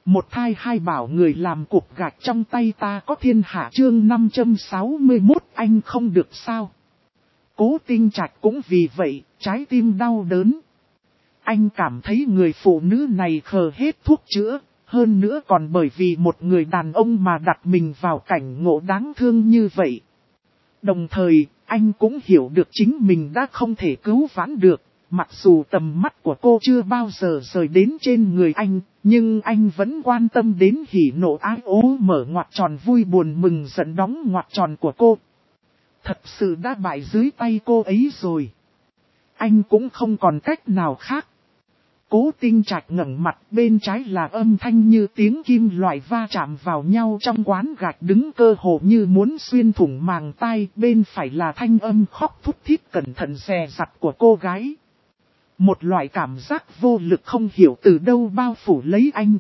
Một thai hai bảo người làm cục gạch trong tay ta có thiên hạ chương 561 anh không được sao. Cố Tinh Trạch cũng vì vậy, trái tim đau đớn. Anh cảm thấy người phụ nữ này khờ hết thuốc chữa, hơn nữa còn bởi vì một người đàn ông mà đặt mình vào cảnh ngộ đáng thương như vậy. Đồng thời, anh cũng hiểu được chính mình đã không thể cứu vãn được. Mặc dù tầm mắt của cô chưa bao giờ rời đến trên người anh, nhưng anh vẫn quan tâm đến hỉ nộ ái ố mở ngoặc tròn vui buồn mừng giận đóng ngoặc tròn của cô. Thật sự đã bại dưới tay cô ấy rồi. Anh cũng không còn cách nào khác. Cố Tinh Trạch ngẩng mặt, bên trái là âm thanh như tiếng kim loại va chạm vào nhau trong quán gạch đứng cơ hồ như muốn xuyên thủng màng tai, bên phải là thanh âm khóc thút thít cẩn thận dè dặt của cô gái. Một loại cảm giác vô lực không hiểu từ đâu bao phủ lấy anh.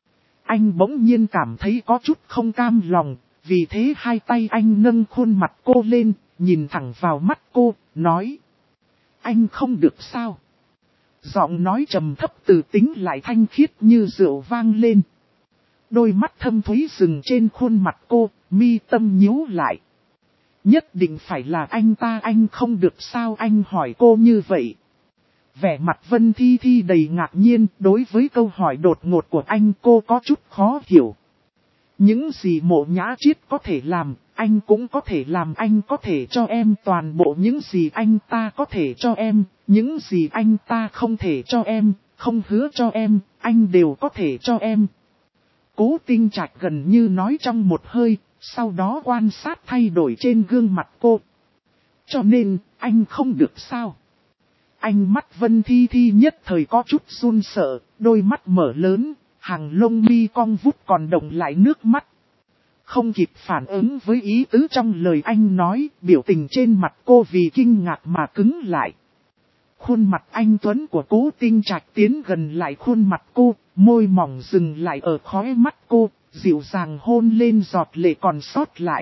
Anh bỗng nhiên cảm thấy có chút không cam lòng, vì thế hai tay anh nâng khuôn mặt cô lên, nhìn thẳng vào mắt cô, nói: Anh không được sao? Giọng nói trầm thấp từ tính lại thanh khiết như rượu vang lên. Đôi mắt thâm thúy dừng trên khuôn mặt cô, mi tâm nhíu lại. Nhất định phải là anh ta, anh không được sao? Anh hỏi cô như vậy. Vẻ mặt Vân Thi Thi đầy ngạc nhiên, đối với câu hỏi đột ngột của anh cô có chút khó hiểu. Những gì Mộ Nhã Chiết có thể làm, anh cũng có thể làm. Anh có thể cho em toàn bộ những gì anh ta có thể cho em, những gì anh ta không thể cho em, không hứa cho em, anh đều có thể cho em. Cố Tinh Trạch gần như nói trong một hơi, sau đó quan sát thay đổi trên gương mặt cô. Cho nên, anh không được sao? Ánh mắt Vân Thi Thi nhất thời có chút run sợ, đôi mắt mở lớn, hàng lông mi cong vút còn đọng lại nước mắt. Không kịp phản ứng với ý tứ trong lời anh nói, biểu tình trên mặt cô vì kinh ngạc mà cứng lại. Khuôn mặt anh tuấn của Cố Tinh Trạch tiến gần lại khuôn mặt cô, môi mỏng dừng lại ở khóe mắt cô, dịu dàng hôn lên giọt lệ còn sót lại.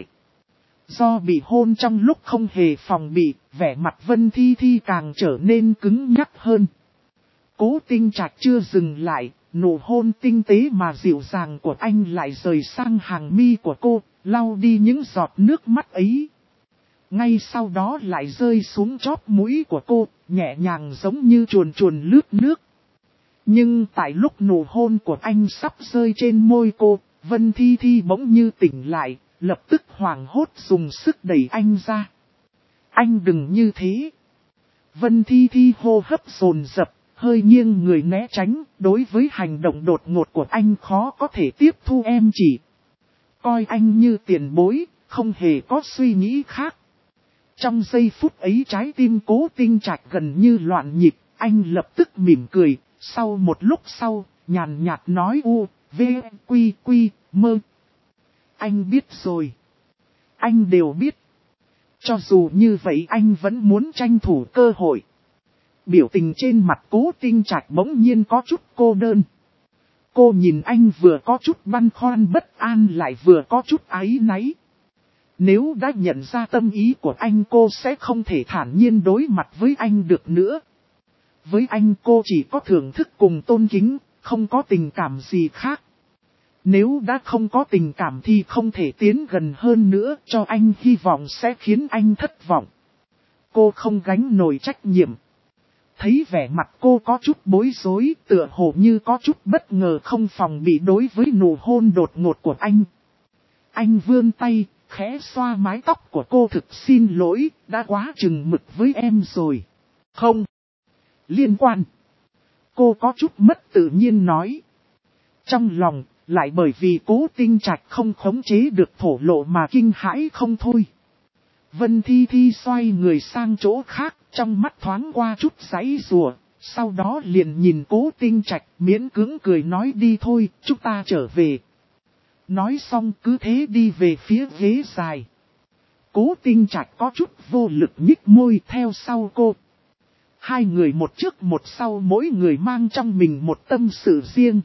Do bị hôn trong lúc không hề phòng bị, vẻ mặt Vân Thi Thi càng trở nên cứng nhắc hơn. Cố Tinh Trạch chưa dừng lại, nụ hôn tinh tế mà dịu dàng của anh lại rời sang hàng mi của cô, lau đi những giọt nước mắt ấy. Ngay sau đó lại rơi xuống chóp mũi của cô, nhẹ nhàng giống như chuồn chuồn lướt nước. Nhưng tại lúc nụ hôn của anh sắp rơi trên môi cô, Vân Thi Thi bỗng như tỉnh lại, lập tức hoảng hốt dùng sức đẩy anh ra. Anh đừng như thế. Vân Thi Thi hô hấp dồn dập, hơi nghiêng người né tránh, đối với hành động đột ngột của anh khó có thể tiếp thu. Em chỉ coi anh như tiền bối, không hề có suy nghĩ khác. Trong giây phút ấy trái tim Cố Tinh Trạch gần như loạn nhịp, anh lập tức mỉm cười, sau một lúc sau, nhàn nhạt nói u, v, quy, quy, mơ. Anh biết rồi. Anh đều biết. Cho dù như vậy anh vẫn muốn tranh thủ cơ hội. Biểu tình trên mặt Cố Tinh Trạch bỗng nhiên có chút cô đơn. Cô nhìn anh vừa có chút băn khoăn bất an lại vừa có chút áy náy. Nếu đã nhận ra tâm ý của anh cô sẽ không thể thản nhiên đối mặt với anh được nữa. Với anh cô chỉ có thưởng thức cùng tôn kính, không có tình cảm gì khác. Nếu đã không có tình cảm thì không thể tiến gần hơn nữa, cho anh hy vọng sẽ khiến anh thất vọng. Cô không gánh nổi trách nhiệm. Thấy vẻ mặt cô có chút bối rối, tựa hồ như có chút bất ngờ không phòng bị đối với nụ hôn đột ngột của anh. Anh vươn tay, khẽ xoa mái tóc của cô. Thực xin lỗi, đã quá chừng mực với em rồi. Không liên quan. Cô có chút mất tự nhiên nói. Trong lòng, lại bởi vì Cố Tinh Trạch không khống chế được thổ lộ mà kinh hãi không thôi. Vân Thi Thi xoay người sang chỗ khác, trong mắt thoáng qua chút giãy giụa, sau đó liền nhìn Cố Tinh Trạch miễn cưỡng cười nói đi thôi, chúng ta trở về. Nói xong cứ thế đi về phía ghế dài. Cố Tinh Trạch có chút vô lực nhích môi theo sau cô. Hai người một trước một sau, mỗi người mang trong mình một tâm sự riêng.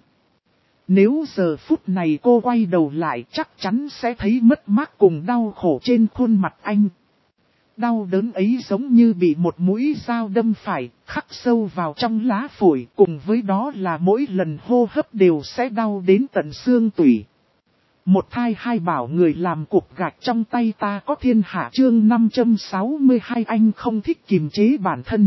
Nếu giờ phút này cô quay đầu lại chắc chắn sẽ thấy mất mát cùng đau khổ trên khuôn mặt anh. Đau đớn ấy giống như bị một mũi dao đâm phải, khắc sâu vào trong lá phổi, cùng với đó là mỗi lần hô hấp đều sẽ đau đến tận xương tủy. Một thai hai bảo người làm cục gạch trong tay ta có thiên hạ chương 562 anh không thích kiềm chế bản thân.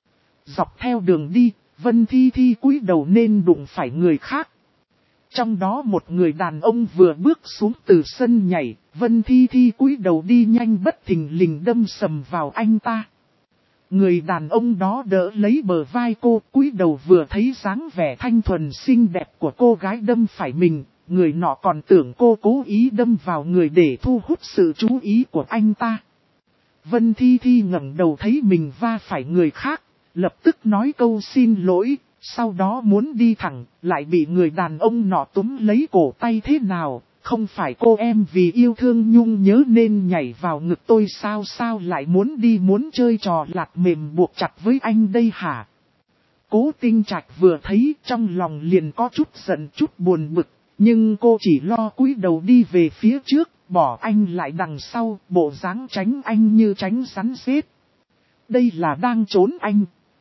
Dọc theo đường đi, Vân Thi Thi cúi đầu nên đụng phải người khác. Trong đó một người đàn ông vừa bước xuống từ sân nhảy, Vân Thi Thi cúi đầu đi nhanh bất thình lình đâm sầm vào anh ta. Người đàn ông đó đỡ lấy bờ vai cô, cúi đầu vừa thấy dáng vẻ thanh thuần xinh đẹp của cô gái đâm phải mình, người nọ còn tưởng cô cố ý đâm vào người để thu hút sự chú ý của anh ta. Vân Thi Thi ngẩng đầu thấy mình va phải người khác, lập tức nói câu xin lỗi. Sau đó muốn đi thẳng, lại bị người đàn ông nọ túm lấy cổ tay thế nào, không phải cô em vì yêu thương Nhung nhớ nên nhảy vào ngực tôi sao lại muốn đi muốn chơi trò lạt mềm buộc chặt với anh đây hả? Cố Tinh Trạch vừa thấy trong lòng liền có chút giận chút buồn bực, nhưng cô chỉ lo cúi đầu đi về phía trước, bỏ anh lại đằng sau, bộ dáng tránh anh như tránh rắn rết. Đây là đang trốn anh.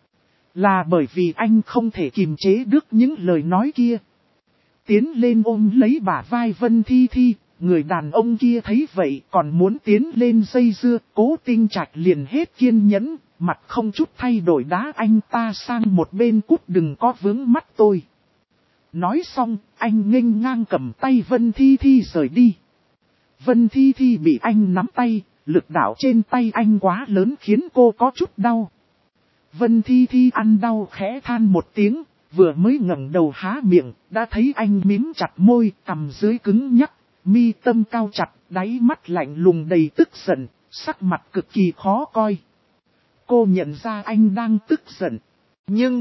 Là bởi vì anh không thể kiềm chế được những lời nói kia. Tiến lên ôm lấy bả vai Vân Thi Thi, người đàn ông kia thấy vậy còn muốn tiến lên dây dưa, Cố Tinh Trạch liền hết kiên nhẫn, mặt không chút thay đổi đá anh ta sang một bên cút đừng có vướng mắt tôi. Nói xong, anh nghênh ngang cầm tay Vân Thi Thi rời đi. Vân Thi Thi bị anh nắm tay, lực đạo trên tay anh quá lớn khiến cô có chút đau. Vân Thi Thi ăn đau khẽ than một tiếng, vừa mới ngẩng đầu há miệng, đã thấy anh mím chặt môi, cằm dưới cứng nhắc, mi tâm cao chặt, đáy mắt lạnh lùng đầy tức giận, sắc mặt cực kỳ khó coi. Cô nhận ra anh đang tức giận, nhưng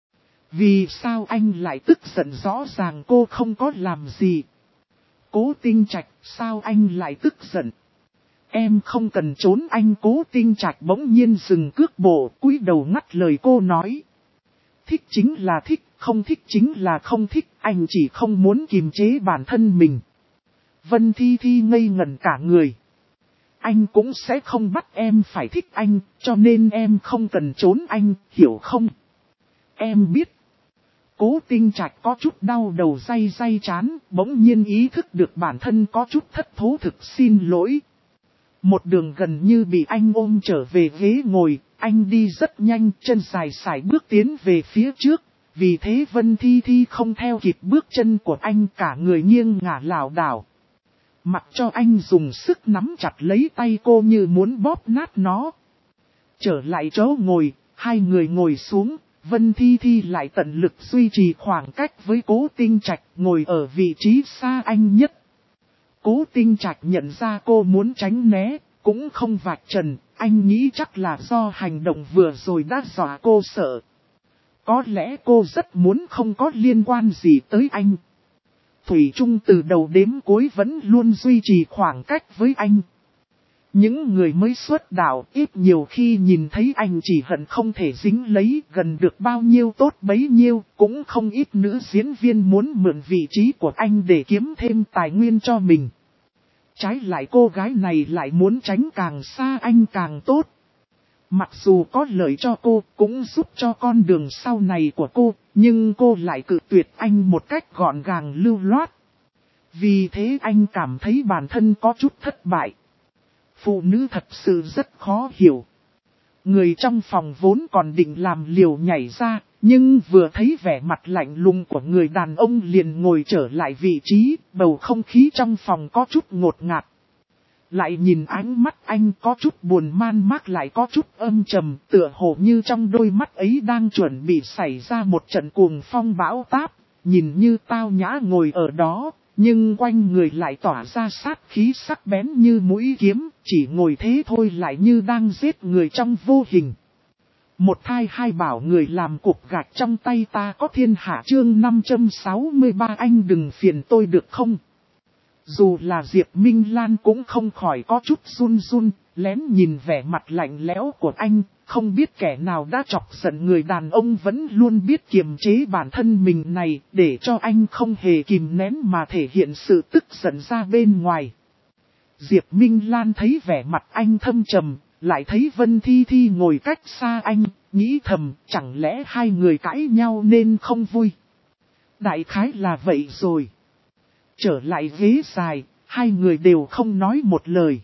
vì sao anh lại tức giận rõ ràng cô không có làm gì. Cố Tinh Trạch, sao anh lại tức giận? Em không cần trốn anh. Cố Tinh Trạch bỗng nhiên dừng cước bộ, cúi đầu ngắt lời cô nói. Thích chính là thích, không thích chính là không thích, anh chỉ không muốn kiềm chế bản thân mình. Vân Thi Thi ngây ngẩn cả người. Anh cũng sẽ không bắt em phải thích anh, cho nên em không cần trốn anh, hiểu không? Em biết. Cố Tinh Trạch có chút đau đầu day chán, bỗng nhiên ý thức được bản thân có chút thất thố thực xin lỗi. Một đường gần như bị anh ôm trở về ghế ngồi, anh đi rất nhanh, chân dài sải bước tiến về phía trước. Vì thế Vân Thi Thi không theo kịp bước chân của anh, cả người nghiêng ngả lảo đảo. Mặc cho anh dùng sức nắm chặt lấy tay cô như muốn bóp nát nó. Trở lại chỗ ngồi, hai người ngồi xuống, Vân Thi Thi lại tận lực duy trì khoảng cách với Cố Tinh Trạch, ngồi ở vị trí xa anh nhất. Cố Tinh Trạch nhận ra cô muốn tránh né, cũng không vạch trần, anh nghĩ chắc là do hành động vừa rồi đã dọa cô sợ. Có lẽ cô rất muốn không có liên quan gì tới anh. Thủy chung từ đầu đếm cuối vẫn luôn duy trì khoảng cách với anh. Những người mới xuất đạo ít nhiều khi nhìn thấy anh chỉ hận không thể dính lấy, gần được bao nhiêu tốt bấy nhiêu, cũng không ít nữ diễn viên muốn mượn vị trí của anh để kiếm thêm tài nguyên cho mình. Trái lại cô gái này lại muốn tránh càng xa anh càng tốt. Mặc dù có lợi cho cô, cũng giúp cho con đường sau này của cô, nhưng cô lại cự tuyệt anh một cách gọn gàng lưu loát. Vì thế anh cảm thấy bản thân có chút thất bại. Phụ nữ thật sự rất khó hiểu. Người trong phòng vốn còn định làm liều nhảy ra, nhưng vừa thấy vẻ mặt lạnh lùng của người đàn ông liền ngồi trở lại vị trí, bầu không khí trong phòng có chút ngột ngạt. Lại nhìn ánh mắt anh có chút buồn man mác lại có chút âm trầm, tựa hồ như trong đôi mắt ấy đang chuẩn bị xảy ra một trận cuồng phong bão táp, nhìn như tao nhã ngồi ở đó, nhưng quanh người lại tỏa ra sát khí sắc bén như mũi kiếm, chỉ ngồi thế thôi lại như đang giết người trong vô hình. Một thai hai bảo người làm cục gạch trong tay ta có thiên hạ chương 563 anh đừng phiền tôi được không? Dù là Diệp Minh Lan cũng không khỏi có chút run run, lén nhìn vẻ mặt lạnh lẽo của anh, không biết kẻ nào đã chọc giận người đàn ông vẫn luôn biết kiềm chế bản thân mình này, để cho anh không hề kìm nén mà thể hiện sự tức giận ra bên ngoài. Diệp Minh Lan thấy vẻ mặt anh thâm trầm, lại thấy Vân Thi Thi ngồi cách xa anh, nghĩ thầm chẳng lẽ hai người cãi nhau nên không vui. Đại khái là vậy rồi. Trở lại ghế dài, hai người đều không nói một lời.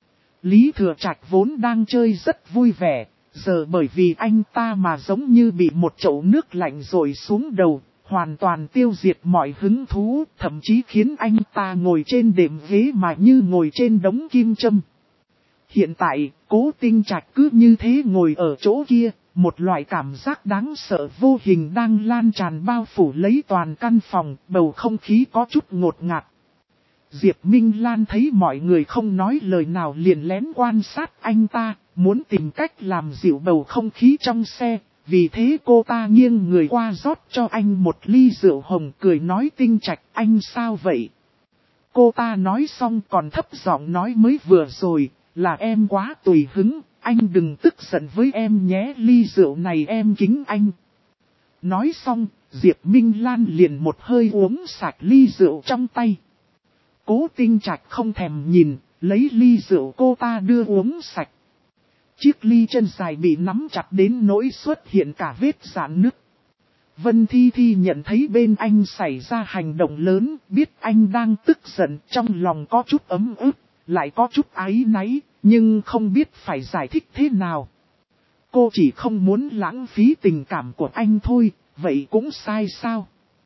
Lý Thừa Trạch vốn đang chơi rất vui vẻ, giờ bởi vì anh ta mà giống như bị một chậu nước lạnh rội xuống đầu, hoàn toàn tiêu diệt mọi hứng thú, thậm chí khiến anh ta ngồi trên đệm ghế mà như ngồi trên đống kim châm. Hiện tại, Cố Tinh Trạch cứ như thế ngồi ở chỗ kia, một loại cảm giác đáng sợ vô hình đang lan tràn bao phủ lấy toàn căn phòng, bầu không khí có chút ngột ngạt. Diệp Minh Lan thấy mọi người không nói lời nào liền lén quan sát anh ta, muốn tìm cách làm dịu bầu không khí trong xe, vì thế cô ta nghiêng người qua rót cho anh một ly rượu hồng cười nói Tinh Trạch anh sao vậy? Cô ta nói xong còn thấp giọng nói mới vừa rồi, là em quá tùy hứng, anh đừng tức giận với em nhé, ly rượu này em kính anh. Nói xong, Diệp Minh Lan liền một hơi uống sạch ly rượu trong tay. Cố Tinh Trạch không thèm nhìn, lấy ly rượu cô ta đưa uống sạch. Chiếc ly chân dài bị nắm chặt đến nỗi xuất hiện cả vết rạn nứt. Vân Thi Thi nhận thấy bên anh xảy ra hành động lớn, biết anh đang tức giận, trong lòng có chút ấm ức, lại có chút áy náy, nhưng không biết phải giải thích thế nào. Cô chỉ không muốn lãng phí tình cảm của anh thôi, vậy cũng sai sao?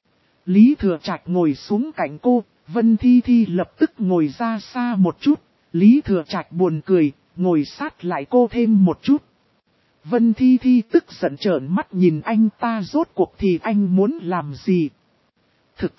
Lý Thừa Trạch ngồi xuống cạnh cô, Vân Thi Thi lập tức ngồi ra xa một chút, Lý Thừa Trạch buồn cười, ngồi sát lại cô thêm một chút. Vân Thi Thi tức giận trợn mắt nhìn anh ta rốt cuộc thì anh muốn làm gì? Thực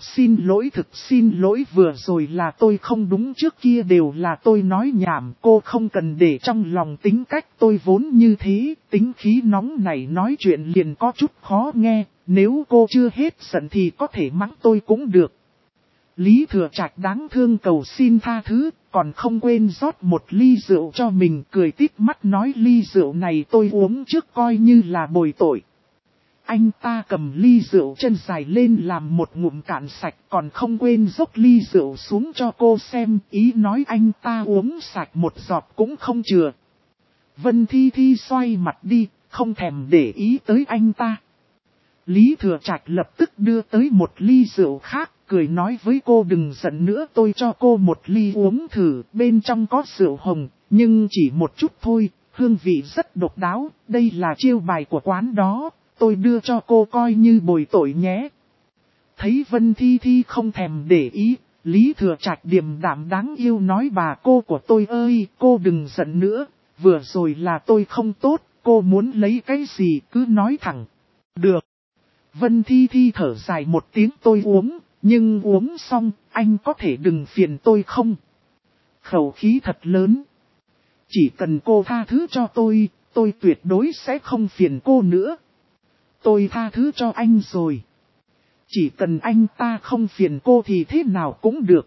xin lỗi vừa rồi là tôi không đúng trước kia đều là tôi nói nhảm cô không cần để trong lòng tính cách tôi vốn như thế, tính khí nóng này nói chuyện liền có chút khó nghe, nếu cô chưa hết giận thì có thể mắng tôi cũng được. Lý Thừa Trạch đáng thương cầu xin tha thứ, còn không quên rót một ly rượu cho mình cười tít mắt nói ly rượu này tôi uống trước coi như là bồi tội. Anh ta cầm ly rượu chân dài lên làm một ngụm cạn sạch còn không quên dốc ly rượu xuống cho cô xem ý nói anh ta uống sạch một giọt cũng không chừa. Vân Thi Thi xoay mặt đi, không thèm để ý tới anh ta. Lý Thừa Trạch lập tức đưa tới một ly rượu khác, cười nói với cô đừng giận nữa tôi cho cô một ly uống thử, bên trong có rượu hồng, nhưng chỉ một chút thôi, hương vị rất độc đáo, đây là chiêu bài của quán đó, tôi đưa cho cô coi như bồi tội nhé. Thấy Vân Thi Thi không thèm để ý, Lý Thừa Trạch điềm đạm đáng yêu nói bà cô của tôi ơi, cô đừng giận nữa, vừa rồi là tôi không tốt, cô muốn lấy cái gì cứ nói thẳng. Được. Vân Thi Thi thở dài một tiếng tôi uống, nhưng uống xong, anh có thể đừng phiền tôi không? Khẩu khí thật lớn. Chỉ cần cô tha thứ cho tôi tuyệt đối sẽ không phiền cô nữa. Tôi tha thứ cho anh rồi. Chỉ cần anh ta không phiền cô thì thế nào cũng được.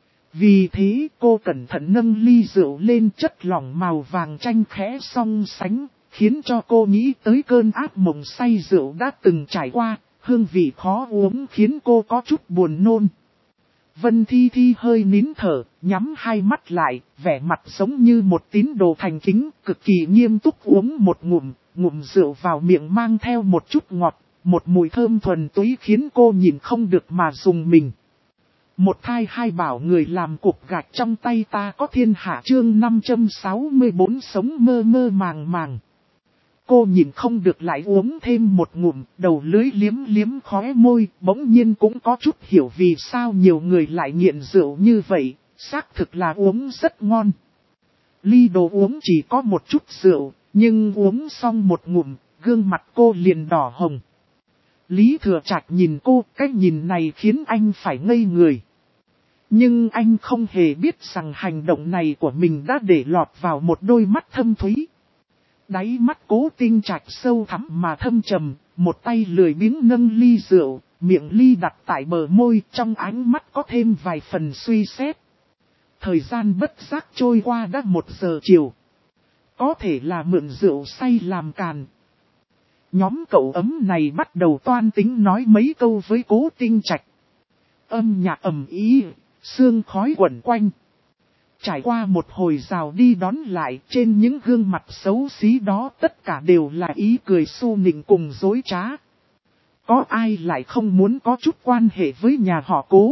Vì thế cô cẩn thận nâng ly rượu lên chất lỏng màu vàng chanh khẽ song sánh, khiến cho cô nghĩ tới cơn ác mộng say rượu đã từng trải qua, hương vị khó uống khiến cô có chút buồn nôn. Vân Thi Thi hơi nín thở, nhắm hai mắt lại, vẻ mặt giống như một tín đồ thành kính, cực kỳ nghiêm túc uống một ngụm rượu vào miệng mang theo một chút ngọt, một mùi thơm thuần túy khiến cô nhìn không được mà rùng mình. Một thai hai bảo người làm cục gạch trong tay ta có thiên hạ chương 564 sống mơ mơ màng màng. Cô nhìn không được lại uống thêm một ngụm, đầu lưỡi liếm liếm khóe môi, bỗng nhiên cũng có chút hiểu vì sao nhiều người lại nghiện rượu như vậy, xác thực là uống rất ngon. Ly đồ uống chỉ có một chút rượu, nhưng uống xong một ngụm, gương mặt cô liền đỏ hồng. Lý Thừa Trạch nhìn cô, cái nhìn này khiến anh phải ngây người. Nhưng anh không hề biết rằng hành động này của mình đã để lọt vào một đôi mắt thâm thúy. Đáy mắt Cố Tinh Trạch sâu thẳm mà thâm trầm, một tay lười biếng nâng ly rượu, miệng ly đặt tại bờ môi, trong ánh mắt có thêm vài phần suy xét. Thời gian bất giác trôi qua đã 1 giờ chiều. Có thể là mượn rượu say làm càn. Nhóm cậu ấm này bắt đầu toan tính nói mấy câu với Cố Tinh Trạch. Âm nhạc ầm ý, sương khói quẩn quanh. Trải qua một hồi rào đi đón lại, trên những gương mặt xấu xí đó tất cả đều là ý cười xu nịnh cùng dối trá. Có ai lại không muốn có chút quan hệ với nhà họ Cố?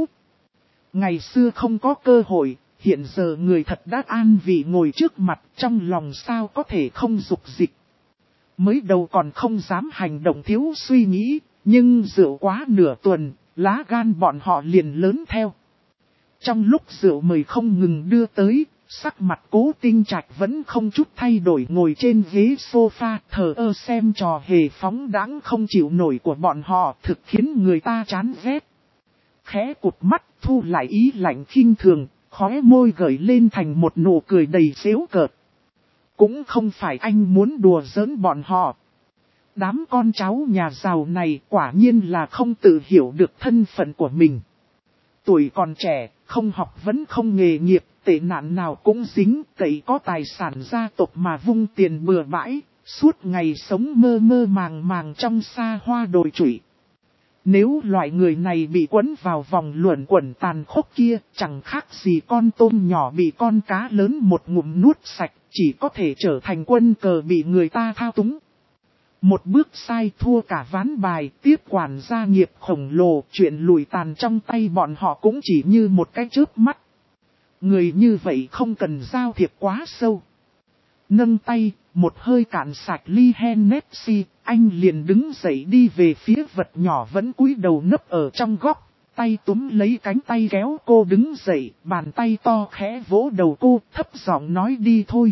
Ngày xưa không có cơ hội, hiện giờ người thật đã an vị ngồi trước mặt, trong lòng sao có thể không dục dịch. Mới đầu còn không dám hành động thiếu suy nghĩ, nhưng rượu quá nửa tuần, lá gan bọn họ liền lớn theo. Trong lúc rượu mời không ngừng đưa tới, sắc mặt Cố Tinh Trạch vẫn không chút thay đổi ngồi trên ghế sofa thờ ơ xem trò hề phóng đãng không chịu nổi của bọn họ, thực khiến người ta chán ghét. Khẽ cụt mắt thu lại ý lạnh khinh thường, khóe môi gởi lên thành một nụ cười đầy giễu cợt. Cũng không phải anh muốn đùa giỡn bọn họ. Đám con cháu nhà giàu này quả nhiên là không tự hiểu được thân phận của mình. Tuổi còn trẻ, không học vẫn không nghề nghiệp, tệ nạn nào cũng dính, cậy có tài sản gia tộc mà vung tiền bừa bãi, suốt ngày sống mơ mơ màng màng trong xa hoa đồi trụy. Nếu loại người này bị quấn vào vòng luẩn quẩn tàn khốc kia, chẳng khác gì con tôm nhỏ bị con cá lớn một ngụm nuốt sạch, chỉ có thể trở thành quân cờ bị người ta thao túng. Một bước sai thua cả ván bài, tiếp quản gia nghiệp khổng lồ, chuyện lùi tàn trong tay bọn họ cũng chỉ như một cái chớp mắt. Người như vậy không cần giao thiệp quá sâu. Nâng tay, một hơi cạn sạch ly Hennessy, anh liền đứng dậy đi về phía vật nhỏ vẫn cúi đầu nấp ở trong góc. Tay túm lấy cánh tay kéo cô đứng dậy, bàn tay to khẽ vỗ đầu cô, thấp giọng nói đi thôi.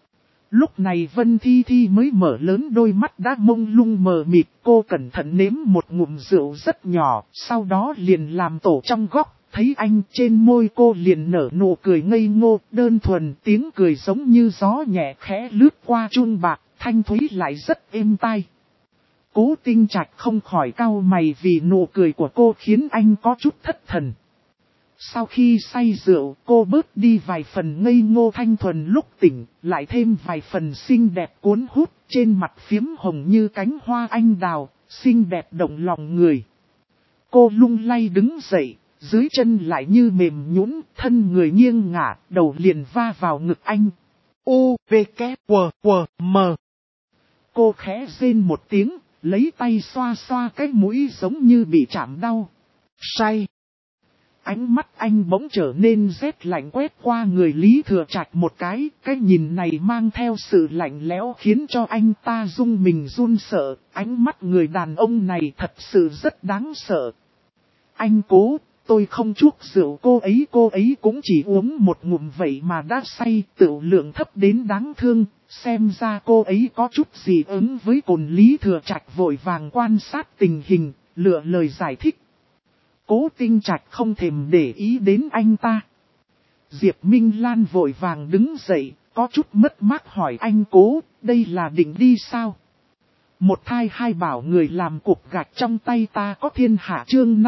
Lúc này Vân Thi Thi mới mở lớn đôi mắt đã mông lung mờ mịt, cô cẩn thận nếm một ngụm rượu rất nhỏ, sau đó liền làm tổ trong góc, thấy anh trên môi cô liền nở nụ cười ngây ngô, đơn thuần, tiếng cười giống như gió nhẹ khẽ lướt qua chun bạc, thanh thúy lại rất êm tai. Cố Tinh Trạch không khỏi cau mày vì nụ cười của cô khiến anh có chút thất thần. Sau khi say rượu, cô bớt đi vài phần ngây ngô thanh thuần lúc tỉnh, lại thêm vài phần xinh đẹp cuốn hút, trên mặt phiếm hồng như cánh hoa anh đào, xinh đẹp động lòng người. Cô lung lay đứng dậy, dưới chân lại như mềm nhũn, thân người nghiêng ngả, đầu liền va vào ngực anh. U, V, K, W, W, M. Cô khẽ rên một tiếng, lấy tay xoa xoa cái mũi giống như bị chạm đau. Say. Ánh mắt anh bỗng trở nên rét lạnh quét qua người Lý Thừa Trạch một cái nhìn này mang theo sự lạnh lẽo khiến cho anh ta rung mình run sợ, ánh mắt người đàn ông này thật sự rất đáng sợ. Anh Cố, tôi không chuốc rượu cô ấy cũng chỉ uống một ngụm vậy mà đã say, tửu lượng thấp đến đáng thương, xem ra cô ấy có chút gì ứng với cồn. Lý Thừa Trạch vội vàng quan sát tình hình, lựa lời giải thích. Cố Tinh Trạch không thèm để ý đến anh ta. Diệp Minh Lan vội vàng đứng dậy, có chút mất mát hỏi anh Cố, đây là định đi sao? Một thai hai bảo người làm cục gạch trong tay ta có thiên hạ chương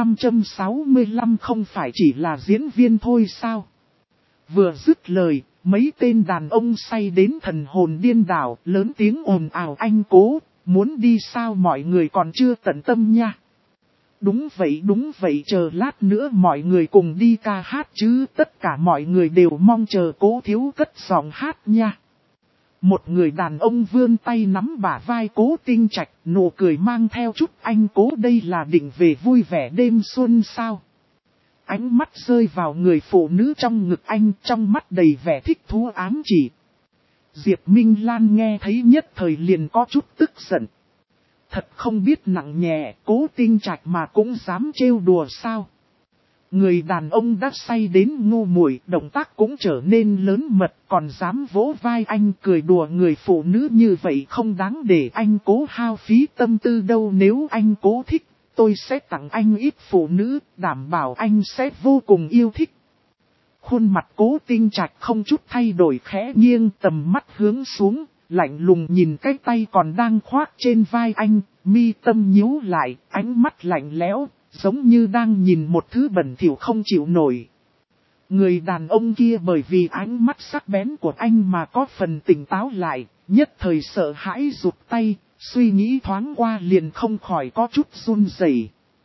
565 không phải chỉ là diễn viên thôi sao? Vừa dứt lời, mấy tên đàn ông say đến thần hồn điên đảo, lớn tiếng ồn ào anh Cố, muốn đi sao mọi người còn chưa tận tâm nha. Đúng vậy, chờ lát nữa mọi người cùng đi ca hát chứ, tất cả mọi người đều mong chờ Cố thiếu cất giọng hát nha. Một người đàn ông vươn tay nắm bả vai Cố Tinh Trạch, nụ cười mang theo chút anh Cố đây là định về vui vẻ đêm xuân sao. Ánh mắt rơi vào người phụ nữ trong ngực anh, trong mắt đầy vẻ thích thú ám chỉ. Diệp Minh Lan nghe thấy nhất thời liền có chút tức giận. Thật không biết nặng nhẹ, Cố Tinh Trạch mà cũng dám trêu đùa sao. Người đàn ông đã say đến ngu muội, động tác cũng trở nên lớn mật, còn dám vỗ vai anh cười đùa người phụ nữ như vậy không đáng để anh Cố hao phí tâm tư đâu. Nếu anh Cố thích, tôi sẽ tặng anh ít phụ nữ, đảm bảo anh sẽ vô cùng yêu thích. Khuôn mặt Cố Tinh Trạch không chút thay đổi khẽ nghiêng tầm mắt hướng xuống, lạnh lùng nhìn cái tay còn đang khoác trên vai anh, mi tâm nhíu lại, ánh mắt lạnh lẽo, giống như đang nhìn một thứ bẩn thỉu không chịu nổi. Người đàn ông kia bởi vì ánh mắt sắc bén của anh mà có phần tỉnh táo lại, nhất thời sợ hãi rụt tay, suy nghĩ thoáng qua liền không khỏi có chút run rẩy.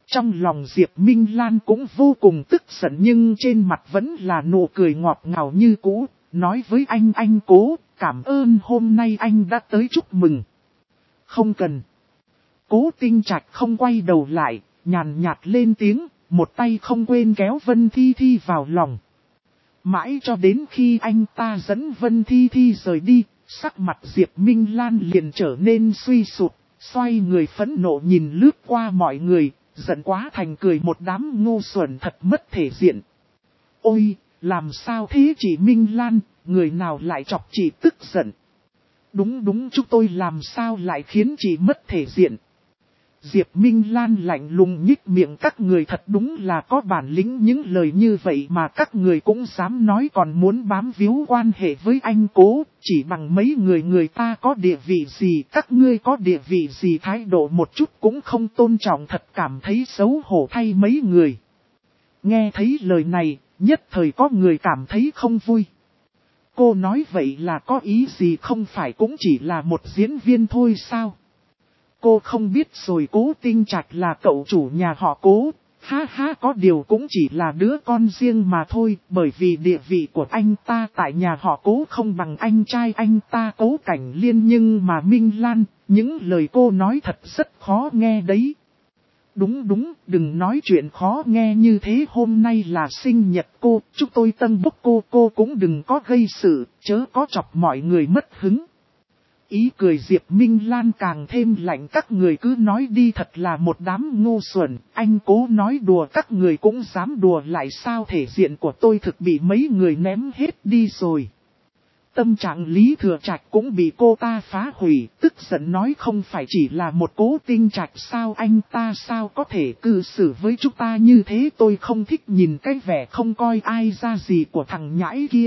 Trong lòng Diệp Minh Lan cũng vô cùng tức giận nhưng trên mặt vẫn là nụ cười ngọt ngào như cũ, nói với anh Cố, cảm ơn hôm nay anh đã tới chúc mừng. Không cần. Cố Tinh Trạch không quay đầu lại, nhàn nhạt lên tiếng, một tay không quên kéo Vân Thi Thi vào lòng. Mãi cho đến khi anh ta dẫn Vân Thi Thi rời đi, sắc mặt Diệp Minh Lan liền trở nên suy sụp, xoay người phẫn nộ nhìn lướt qua mọi người, giận quá thành cười một đám ngu xuẩn thật mất thể diện. Ôi, làm sao thế chị Minh Lan, người nào lại chọc chị tức giận? Đúng chúng tôi làm sao lại khiến chị mất thể diện? Diệp Minh Lan lạnh lùng nhích miệng, các người thật đúng là có bản lĩnh, những lời như vậy mà các người cũng dám nói, còn muốn bám víu quan hệ với anh Cố, chỉ bằng mấy người ta có địa vị gì, các ngươi có địa vị gì, thái độ một chút cũng không tôn trọng, thật cảm thấy xấu hổ thay mấy người. Nghe thấy lời này, nhất thời có người cảm thấy không vui. Cô nói vậy là có ý gì, không phải cũng chỉ là một diễn viên thôi sao? Cô không biết rồi, Cố Tinh Trạch là cậu chủ nhà họ Cố, ha có điều cũng chỉ là đứa con riêng mà thôi, bởi vì địa vị của anh ta tại nhà họ Cố không bằng anh trai anh ta Cố Cảnh Liên, nhưng mà Minh Lan, những lời cô nói thật rất khó nghe đấy. Đúng, đừng nói chuyện khó nghe như thế, hôm nay là sinh nhật cô, chúc tôi tân bốc cô cũng đừng có gây sự, chớ có chọc mọi người mất hứng. Ý cười Diệp Minh Lan càng thêm lạnh, các người cứ nói đi, thật là một đám ngu xuẩn, anh Cố nói đùa các người cũng dám đùa lại sao, thể diện của tôi thực bị mấy người ném hết đi rồi. Tâm trạng Lý Thừa Trạch cũng bị cô ta phá hủy, tức giận nói không phải chỉ là một Cố Tinh Trạch sao, anh ta sao có thể cư xử với chúng ta như thế, tôi không thích nhìn cái vẻ không coi ai ra gì của thằng nhãi kia.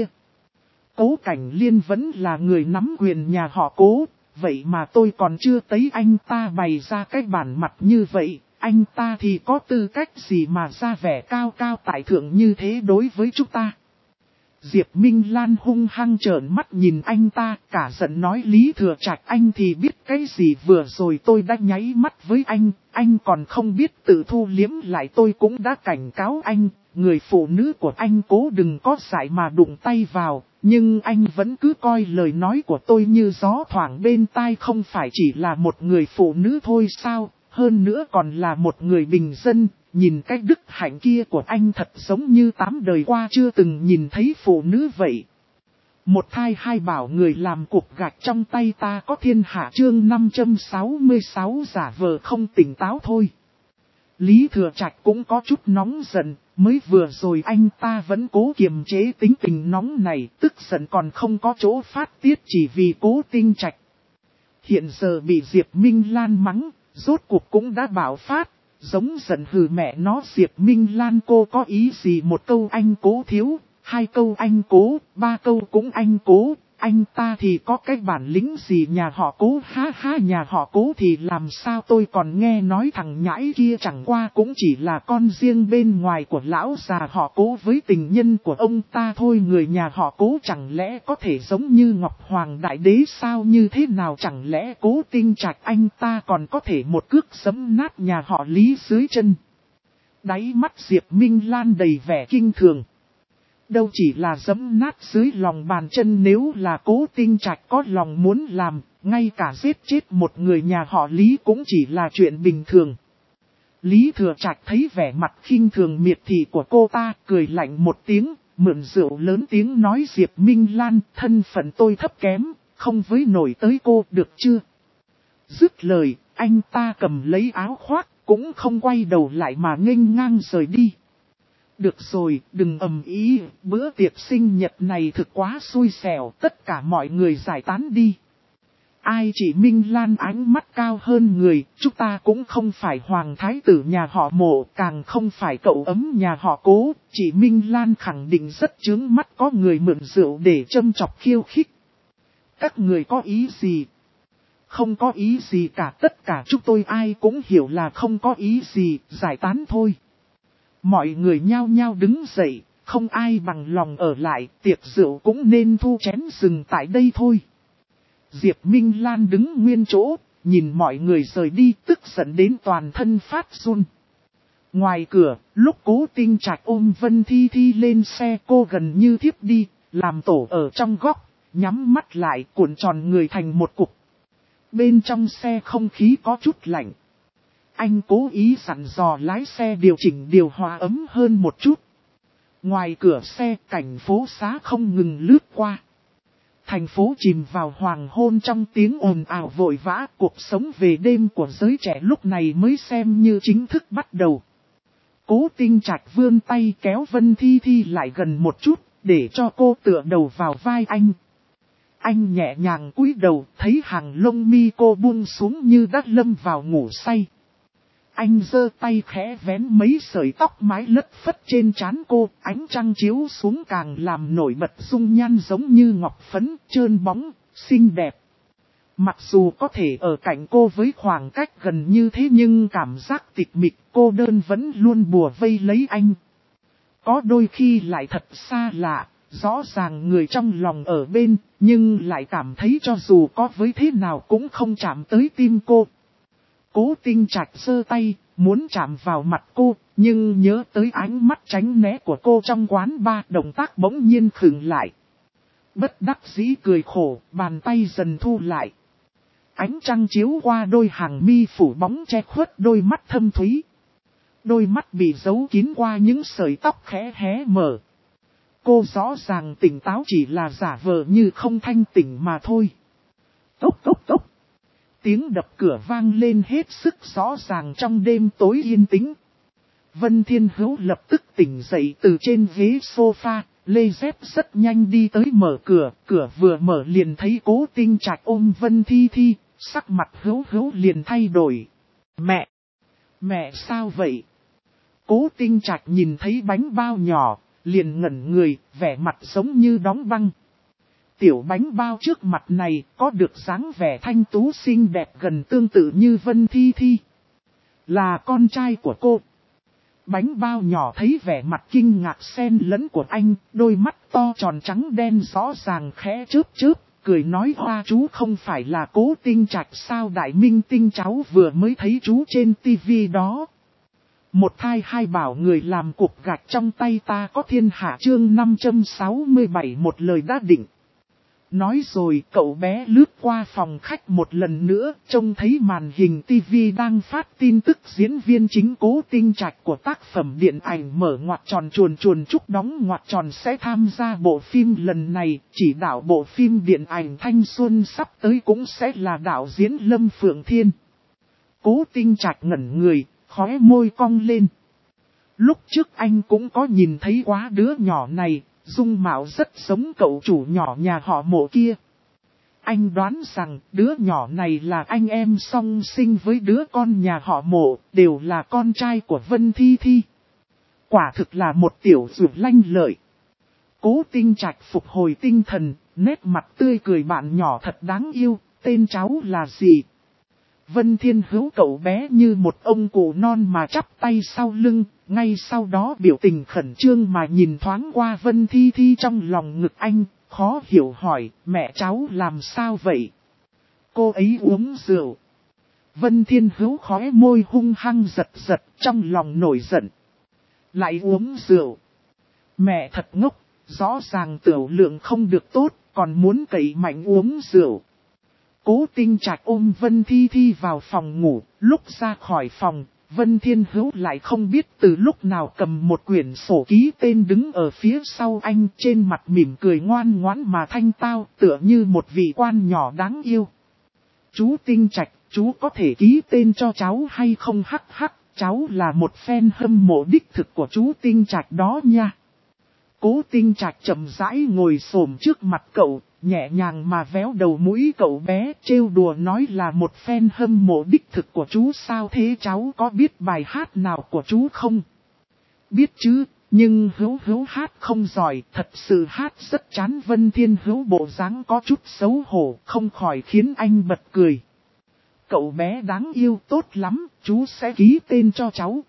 Cố Cảnh Liên vẫn là người nắm quyền nhà họ Cố, vậy mà tôi còn chưa thấy anh ta bày ra cái bản mặt như vậy, anh ta thì có tư cách gì mà ra vẻ cao tại thượng như thế đối với chúng ta. Diệp Minh Lan hung hăng trợn mắt nhìn anh ta, cả giận nói Lý Thừa Trạch, anh thì biết cái gì, vừa rồi tôi đã nháy mắt với anh còn không biết tự thu liếm lại, tôi cũng đã cảnh cáo anh, người phụ nữ của anh Cố đừng có dại mà đụng tay vào, nhưng anh vẫn cứ coi lời nói của tôi như gió thoảng bên tai, không phải chỉ là một người phụ nữ thôi sao, hơn nữa còn là một người bình dân. Nhìn cái đức hạnh kia của anh thật giống như 8 đời qua chưa từng nhìn thấy phụ nữ vậy. Một thai hai bảo người làm cục gạch trong tay ta có thiên hạ, chương 566 giả vờ không tỉnh táo thôi. Lý Thừa Trạch cũng có chút nóng giận, mới vừa rồi anh ta vẫn cố kiềm chế tính tình nóng này, tức giận còn không có chỗ phát tiết chỉ vì Cố Tinh Trạch. Hiện giờ bị Diệp Minh Lan mắng, rốt cuộc cũng đã bạo phát. Giống giận hừ mẹ nó, Diệp Minh Lan cô có ý gì, một câu anh Cố thiếu, 2 câu anh Cố, 3 câu cũng anh Cố, anh ta thì có cái bản lĩnh gì nhà họ Cố, ha nhà họ Cố thì làm sao, tôi còn nghe nói thằng nhãi kia chẳng qua cũng chỉ là con riêng bên ngoài của lão già họ Cố với tình nhân của ông ta thôi, người nhà họ Cố chẳng lẽ có thể giống như Ngọc Hoàng Đại Đế sao, như thế nào chẳng lẽ Cố Tinh Trạch anh ta còn có thể một cước giẫm nát nhà họ Lý dưới chân. Đáy mắt Diệp Minh Lan đầy vẻ kinh thường. Đâu chỉ là giẫm nát dưới lòng bàn chân, nếu là Cố Tinh Trạch có lòng muốn làm, ngay cả giết chết một người nhà họ Lý cũng chỉ là chuyện bình thường. Lý Thừa Trạch thấy vẻ mặt khinh thường miệt thị của cô ta, cười lạnh một tiếng, mượn rượu lớn tiếng nói Diệp Minh Lan, thân phận tôi thấp kém, không với nổi tới cô, được chưa? Dứt lời, anh ta cầm lấy áo khoác, cũng không quay đầu lại mà nghênh ngang rời đi. Được rồi, đừng ầm ĩ, bữa tiệc sinh nhật này thực quá xui xẻo, tất cả mọi người giải tán đi. Ai chỉ Minh Lan ánh mắt cao hơn người, chúng ta cũng không phải hoàng thái tử nhà họ Mộ, càng không phải cậu ấm nhà họ Cố, chỉ Minh Lan khẳng định rất chướng mắt có người mượn rượu để châm chọc khiêu khích. Các người có ý gì? Không có ý gì cả, tất cả chúng tôi ai cũng hiểu là không có ý gì, giải tán thôi. Mọi người nhao nhao đứng dậy, không ai bằng lòng ở lại, tiệc rượu cũng nên thu chén dừng tại đây thôi. Diệp Minh Lan đứng nguyên chỗ, nhìn mọi người rời đi, tức giận đến toàn thân phát run. Ngoài cửa, lúc Cố Tinh Trạch ôm Vân Thi Thi lên xe, cô gần như thiếp đi, làm tổ ở trong góc, nhắm mắt lại cuộn tròn người thành một cục. Bên trong xe không khí có chút lạnh. Anh cố ý dặn dò lái xe điều chỉnh điều hòa ấm hơn một chút. Ngoài cửa xe, cảnh phố xá không ngừng lướt qua. Thành phố chìm vào hoàng hôn trong tiếng ồn ào vội vã, cuộc sống về đêm của giới trẻ lúc này mới xem như chính thức bắt đầu. Cố Tinh Trạch vươn tay kéo Vân Thi Thi lại gần một chút, để cho cô tựa đầu vào vai anh. Anh nhẹ nhàng cúi đầu, thấy hàng lông mi cô buông xuống như đã lâm vào ngủ say. Anh giơ tay khẽ vén mấy sợi tóc mái lất phất trên trán cô, ánh trăng chiếu xuống càng làm nổi bật dung nhan giống như ngọc phấn, trơn bóng, xinh đẹp. Mặc dù có thể ở cạnh cô với khoảng cách gần như thế nhưng cảm giác tịch mịch cô đơn vẫn luôn bùa vây lấy anh. Có đôi khi lại thật xa lạ, rõ ràng người trong lòng ở bên, nhưng lại cảm thấy cho dù có với thế nào cũng không chạm tới tim cô. Cố Tinh Trạch giơ tay, muốn chạm vào mặt cô, nhưng nhớ tới ánh mắt tránh né của cô trong quán bar, động tác bỗng nhiên khựng lại. Bất đắc dĩ cười khổ, bàn tay dần thu lại. Ánh trăng chiếu qua đôi hàng mi phủ bóng che khuất đôi mắt thâm thúy. Đôi mắt bị giấu kín qua những sợi tóc khẽ hé mở. Cô rõ ràng tỉnh táo chỉ là giả vờ như không thanh tỉnh mà thôi. Tốc tốc tốc. Tiếng đập cửa vang lên hết sức rõ ràng trong đêm tối yên tĩnh. Vân Thiên Hữu lập tức tỉnh dậy từ trên ghế sofa, lê dép rất nhanh đi tới mở cửa. Cửa vừa mở liền thấy Cố Tinh Trạch ôm Vân Thi Thi, sắc mặt Hữu liền thay đổi. Mẹ sao vậy? Cố Tinh Trạch nhìn thấy bánh bao nhỏ, liền ngẩn người, vẻ mặt giống như đóng băng. Tiểu bánh bao trước mặt này có được dáng vẻ thanh tú xinh đẹp gần tương tự như Vân Thi Thi. Là con trai của cô. Bánh bao nhỏ thấy vẻ mặt kinh ngạc xen lẫn của anh, đôi mắt to tròn trắng đen rõ ràng khẽ chớp, cười nói hoa chú không phải là Cố Tinh Trạch sao đại minh tinh cháu vừa mới thấy chú trên tivi đó. Một thai hai bảo người làm cục gạch trong tay ta có thiên hạ chương 567 một lời đã định. Nói rồi cậu bé lướt qua phòng khách một lần nữa, trông thấy màn hình tivi đang phát tin tức diễn viên chính Cố Tinh Trạch của tác phẩm điện ảnh mở ngoặc tròn chuồn chúc đóng ngoặc tròn sẽ tham gia bộ phim lần này, chỉ đạo bộ phim điện ảnh thanh xuân sắp tới cũng sẽ là đạo diễn Lâm Phượng Thiên. Cố Tinh Trạch ngẩn người, khóe môi cong lên. Lúc trước anh cũng có nhìn thấy quá đứa nhỏ này. Dung mạo rất giống cậu chủ nhỏ nhà họ Mộ kia. Anh đoán rằng đứa nhỏ này là anh em song sinh với đứa con nhà họ Mộ, đều là con trai của Vân Thi Thi. Quả thực là một tiểu dược lanh lợi. Cố Tinh Trạch phục hồi tinh thần, nét mặt tươi cười bạn nhỏ thật đáng yêu, tên cháu là gì? Vân Thiên Hữu cậu bé như một ông cụ non mà chắp tay sau lưng, ngay sau đó biểu tình khẩn trương mà nhìn thoáng qua Vân Thi Thi trong lòng ngực anh, khó hiểu hỏi, mẹ cháu làm sao vậy? Cô ấy uống rượu. Vân Thiên Hữu khóe môi hung hăng giật trong lòng nổi giận. Lại uống rượu. Mẹ thật ngốc, rõ ràng tiểu lượng không được tốt, còn muốn cậy mạnh uống rượu. Cố Tinh Trạch ôm Vân Thi Thi vào phòng ngủ, lúc ra khỏi phòng, Vân Thiên Hữu lại không biết từ lúc nào cầm một quyển sổ ký tên đứng ở phía sau anh, trên mặt mỉm cười ngoan ngoãn mà thanh tao, tựa như một vị quan nhỏ đáng yêu. Chú Tinh Trạch, chú có thể ký tên cho cháu hay không? Hắc hắc, cháu là một fan hâm mộ đích thực của chú Tinh Trạch đó nha. Cố Tinh Trạch chậm rãi ngồi xổm trước mặt cậu, nhẹ nhàng mà véo đầu mũi cậu bé, trêu đùa nói là một fan hâm mộ đích thực của chú sao thế cháu có biết bài hát nào của chú không? Biết chứ, nhưng Hữu hát không giỏi, thật sự hát rất chán. Vân Thiên Hữu bộ dáng có chút xấu hổ, không khỏi khiến anh bật cười. Cậu bé đáng yêu tốt lắm, chú sẽ ký tên cho cháu.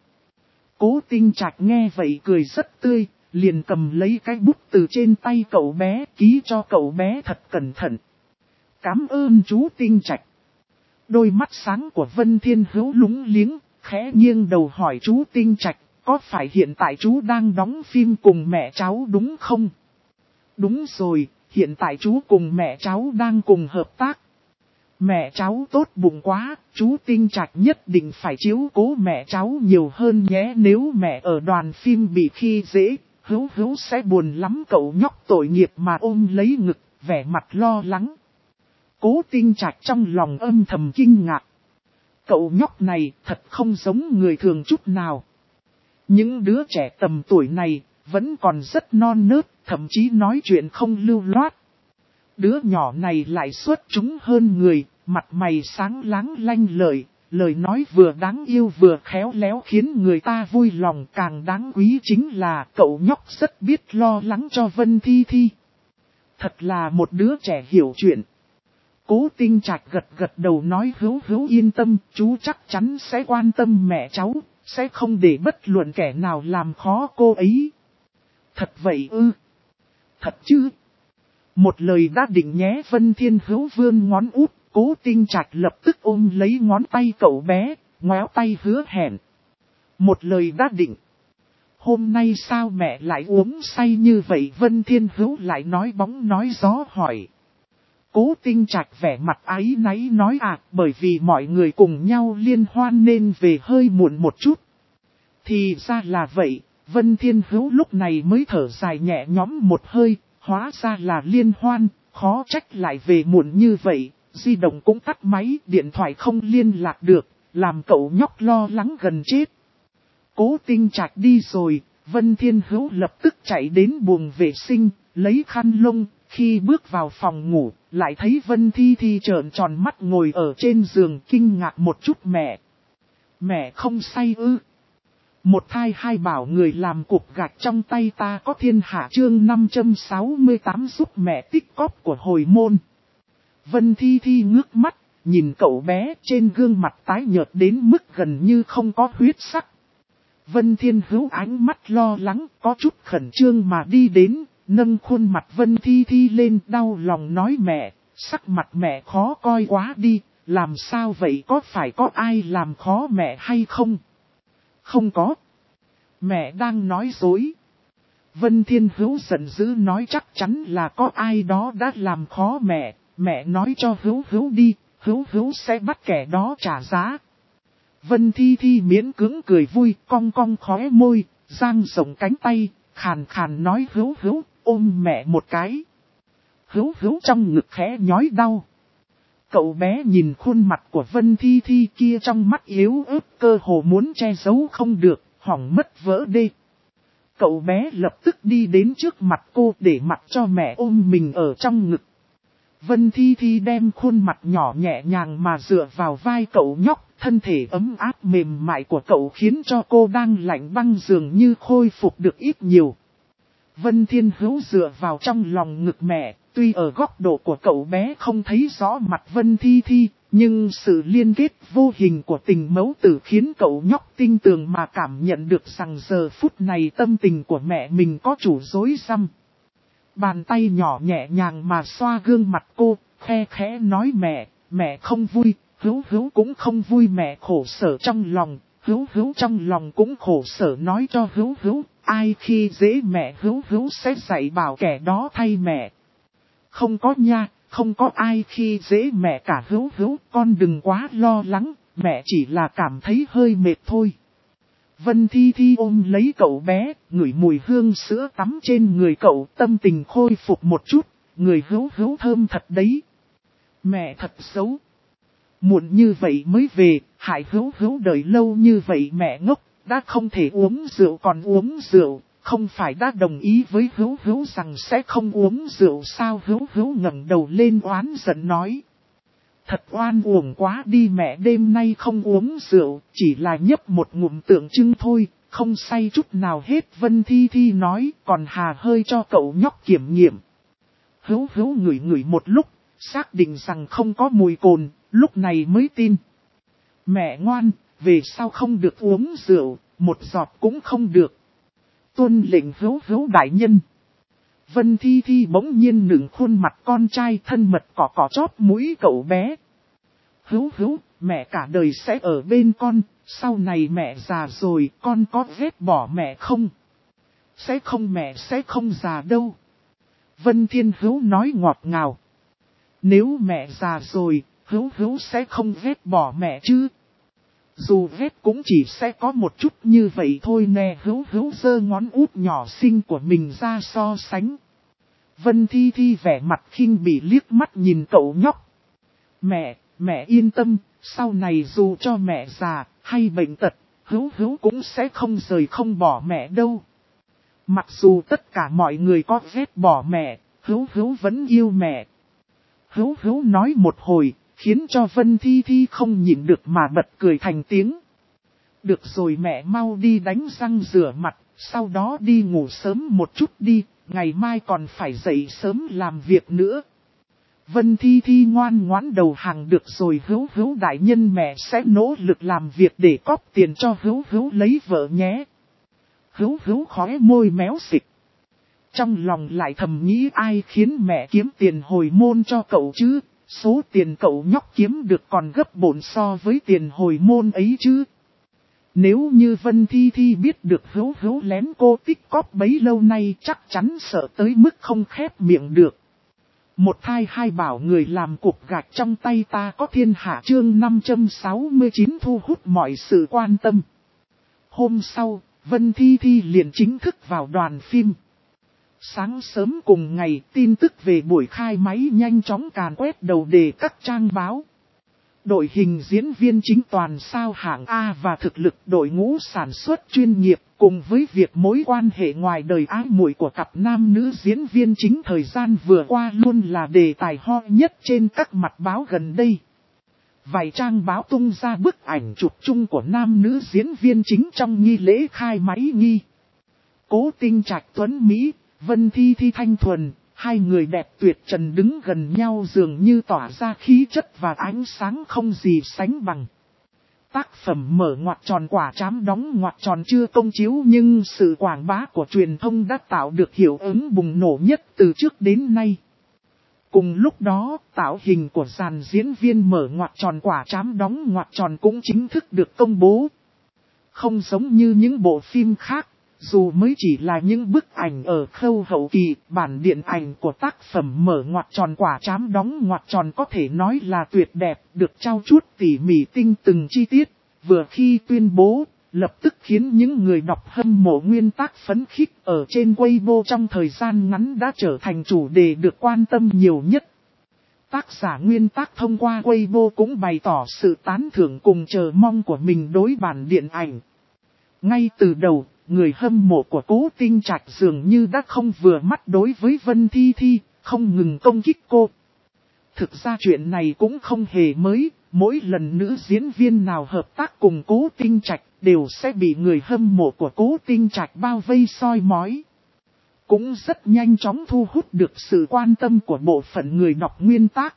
Cố Tinh Trạch nghe vậy cười rất tươi. Liền cầm lấy cái bút từ trên tay cậu bé, ký cho cậu bé thật cẩn thận. Cảm ơn chú Tinh Trạch. Đôi mắt sáng của Vân Thiên Hữu lúng liếng, khẽ nghiêng đầu hỏi chú Tinh Trạch, có phải hiện tại chú đang đóng phim cùng mẹ cháu đúng không? Đúng rồi, hiện tại chú cùng mẹ cháu đang cùng hợp tác. Mẹ cháu tốt bụng quá, chú Tinh Trạch nhất định phải chiếu cố mẹ cháu nhiều hơn nhé. Nếu mẹ ở đoàn phim bị khi dễ, Hữu sẽ buồn lắm. Cậu nhóc tội nghiệp mà ôm lấy ngực, vẻ mặt lo lắng. Cố Tinh Trạch trong lòng âm thầm kinh ngạc. Cậu nhóc này thật không giống người thường chút nào. Những đứa trẻ tầm tuổi này vẫn còn rất non nớt, thậm chí nói chuyện không lưu loát. Đứa nhỏ này lại xuất chúng hơn người, mặt mày sáng láng lanh lợi, lời nói vừa đáng yêu vừa khéo léo khiến người ta vui lòng. Càng đáng quý chính là cậu nhóc rất biết lo lắng cho Vân Thi Thi. Thật là một đứa trẻ hiểu chuyện. Cố Tinh Trạch gật đầu nói Hữu yên tâm, chú chắc chắn sẽ quan tâm mẹ cháu, sẽ không để bất luận kẻ nào làm khó cô ấy. Thật vậy ư? Thật chứ? Một lời đã định nhé. Vân Thiên Hữu vươn ngón út, Cố Tinh Trạch lập tức ôm lấy ngón tay cậu bé, ngoéo tay hứa hẹn. Một lời đã định. Hôm nay sao mẹ lại uống say như vậy? Vân Thiên Hữu lại nói bóng nói gió hỏi. Cố Tinh Trạch vẻ mặt áy náy nói bởi vì mọi người cùng nhau liên hoan nên về hơi muộn một chút. Thì ra là vậy, Vân Thiên Hữu lúc này mới thở dài nhẹ nhõm một hơi, hóa ra là liên hoan, khó trách lại về muộn như vậy, di động cũng tắt máy, điện thoại không liên lạc được, làm cậu nhóc lo lắng gần chết. Cố Tinh Trạch đi rồi, Vân Thiên Hữu lập tức chạy đến buồng vệ sinh, lấy khăn lông. Khi bước vào phòng ngủ, lại thấy Vân Thi Thi trợn tròn mắt ngồi ở trên giường kinh ngạc một chút. Mẹ không say ư? Một thai hai bảo người làm cục gạch trong tay ta có thiên hạ. Chương 568 giúp mẹ tích cóp của hồi môn. Vân Thi Thi ngước mắt, nhìn cậu bé trên gương mặt tái nhợt đến mức gần như không có huyết sắc. Vân Thiên Hữu ánh mắt lo lắng, có chút khẩn trương mà đi đến. Nâng khuôn mặt Vân Thi Thi lên, đau lòng nói mẹ, sắc mặt mẹ khó coi quá đi, làm sao vậy, có phải có ai làm khó mẹ hay không? Không có. Mẹ đang nói dối. Vân Thiên Hữu giận dữ nói chắc chắn là có ai đó đã làm khó mẹ nói cho Hữu đi, Hữu sẽ bắt kẻ đó trả giá. Vân Thi Thi miễn cưỡng cười vui, cong khóe môi, dang rộng cánh tay, khàn khàn nói Hữu ôm mẹ một cái. Hữu trong ngực khẽ nhói đau. Cậu bé nhìn khuôn mặt của Vân Thi Thi kia trong mắt yếu ớt cơ hồ muốn che giấu không được, hỏng mất vỡ đê. Cậu bé lập tức đi đến trước mặt cô để mặc cho mẹ ôm mình ở trong ngực. Vân Thi Thi đem khuôn mặt nhỏ nhẹ nhàng mà dựa vào vai cậu nhóc, thân thể ấm áp mềm mại của cậu khiến cho cô đang lạnh băng dường như khôi phục được ít nhiều. Vân Thiên Hữu dựa vào trong lòng ngực mẹ, tuy ở góc độ của cậu bé không thấy rõ mặt Vân Thi Thi, nhưng sự liên kết vô hình của tình mẫu tử khiến cậu nhóc tinh tường mà cảm nhận được rằng giờ phút này tâm tình của mẹ mình có chủ dối răm. Bàn tay nhỏ nhẹ nhàng mà xoa gương mặt cô, khe khẽ nói mẹ không vui, Hữu cũng không vui. Mẹ khổ sở trong lòng, Hữu trong lòng cũng khổ sở nói cho Hữu, ai khi dễ mẹ Hữu sẽ dạy bảo kẻ đó thay mẹ. Không có nha, không có ai khi dễ mẹ cả Hữu, con đừng quá lo lắng, mẹ chỉ là cảm thấy hơi mệt thôi. Vân Thi Thi ôm lấy cậu bé, ngửi mùi hương sữa tắm trên người cậu, tâm tình khôi phục một chút, người Hữu thơm thật đấy. Mẹ thật xấu. Muộn như vậy mới về, hại Hữu đợi lâu như vậy mẹ ngốc, đã không thể uống rượu còn uống rượu, không phải đã đồng ý với Hữu rằng sẽ không uống rượu sao? Hữu ngẩng đầu lên oán giận nói. Thật oan uổng quá đi mẹ, đêm nay không uống rượu, chỉ là nhấp một ngụm tượng trưng thôi, không say chút nào hết. Vân Thi Thi nói, còn hà hơi cho cậu nhóc kiểm nghiệm. Hữu ngửi một lúc, xác định rằng không có mùi cồn, lúc này mới tin. Mẹ ngoan, về sau không được uống rượu, một giọt cũng không được. Tuân lệnh Hữu đại nhân. Vân Thi Thi bỗng nhiên nựng khuôn mặt con trai thân mật cọ chóp mũi cậu bé. Hữu, mẹ cả đời sẽ ở bên con, Sau này mẹ già rồi, con có ghét bỏ mẹ không? Sẽ không, mẹ sẽ không già đâu. Vân Thiên Hữu nói ngọt ngào. Nếu mẹ già rồi, Hữu sẽ không ghét bỏ mẹ chứ. Dù ghét cũng chỉ sẽ có một chút như vậy thôi nè. Hữu giơ ngón út nhỏ xinh của mình ra so sánh. Vân Thi Thi vẻ mặt khinh bỉ liếc mắt nhìn cậu nhóc. Mẹ yên tâm, sau này dù cho mẹ già hay bệnh tật, Hữu cũng sẽ không rời không bỏ mẹ đâu. Mặc dù tất cả mọi người có ghét bỏ mẹ, Hữu vẫn yêu mẹ. Hữu nói một hồi, khiến cho Vân Thi Thi không nhịn được mà bật cười thành tiếng. Được rồi, mẹ mau đi đánh răng rửa mặt, sau đó đi ngủ sớm một chút đi, ngày mai còn phải dậy sớm làm việc nữa. Vân Thi Thi ngoan ngoãn đầu hàng. Được rồi Hữu đại nhân, mẹ sẽ nỗ lực làm việc để cóp tiền cho Hữu lấy vợ nhé. Hữu khóe môi méo xịch. Trong lòng lại thầm nghĩ ai khiến mẹ kiếm tiền hồi môn cho cậu chứ, số tiền cậu nhóc kiếm được còn gấp bội so với tiền hồi môn ấy chứ. Nếu như Vân Thi Thi biết được Hữu lén cô tích cóp bấy lâu nay chắc chắn sợ tới mức không khép miệng được. Một thai hai bảo người làm cục gạch trong tay ta có thiên hạ chương 569 thu hút mọi sự quan tâm. Hôm sau, Vân Thi Thi liền chính thức vào đoàn phim. Sáng sớm cùng ngày, tin tức về buổi khai máy nhanh chóng càn quét đầu đề các trang báo. Đội hình diễn viên chính toàn sao hạng A và thực lực đội ngũ sản xuất chuyên nghiệp, cùng với việc mối quan hệ ngoài đời ái muội của cặp nam nữ diễn viên chính thời gian vừa qua luôn là đề tài hot nhất trên các mặt báo gần đây. Vài trang báo tung ra bức ảnh chụp chung của nam nữ diễn viên chính trong nghi lễ khai máy nghi. Cố Tinh Trạch tuấn Mỹ, Vân Thi Thi thanh thuần, hai người đẹp tuyệt trần đứng gần nhau dường như tỏa ra khí chất và ánh sáng không gì sánh bằng. Tác phẩm mở ngoặc tròn quả trám đóng ngoặc tròn chưa công chiếu nhưng sự quảng bá của truyền thông đã tạo được hiệu ứng bùng nổ nhất từ trước đến nay. Cùng lúc đó, tạo hình của dàn diễn viên mở ngoặc tròn quả trám đóng ngoặc tròn cũng chính thức được công bố. Không giống như những bộ phim khác, dù mới chỉ là những bức ảnh ở khâu hậu kỳ, bản điện ảnh của tác phẩm mở ngoặc tròn quả trám đóng ngoặc tròn có thể nói là tuyệt đẹp, được trau chuốt tỉ mỉ tinh từng chi tiết, vừa khi tuyên bố, lập tức khiến những người đọc hâm mộ nguyên tác phấn khích ở trên Weibo trong thời gian ngắn đã trở thành chủ đề được quan tâm nhiều nhất. Tác giả nguyên tác thông qua Weibo cũng bày tỏ sự tán thưởng cùng chờ mong của mình đối bản điện ảnh. Ngay từ đầu, người hâm mộ của Cố Tinh Trạch dường như đã không vừa mắt đối với Vân Thi Thi, không ngừng công kích cô. Thực ra chuyện này cũng không hề mới, mỗi lần nữ diễn viên nào hợp tác cùng Cố Tinh Trạch đều sẽ bị người hâm mộ của Cố Tinh Trạch bao vây soi mói. Cũng rất nhanh chóng thu hút được sự quan tâm của bộ phận người đọc nguyên tác.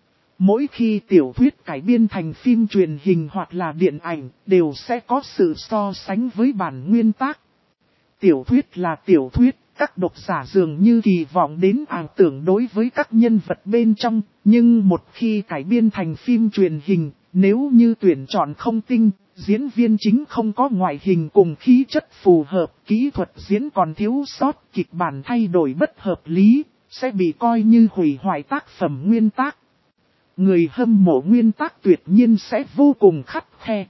Mỗi khi tiểu thuyết cải biên thành phim truyền hình hoặc là điện ảnh, đều sẽ có sự so sánh với bản nguyên tác. Tiểu thuyết là tiểu thuyết, các độc giả dường như kỳ vọng đến ảo tưởng đối với các nhân vật bên trong, nhưng một khi cải biên thành phim truyền hình, nếu như tuyển chọn không tinh, diễn viên chính không có ngoại hình cùng khí chất phù hợp, kỹ thuật diễn còn thiếu sót, kịch bản thay đổi bất hợp lý, sẽ bị coi như hủy hoại tác phẩm nguyên tác. Người hâm mộ nguyên tác tuyệt nhiên sẽ vô cùng khắt khe.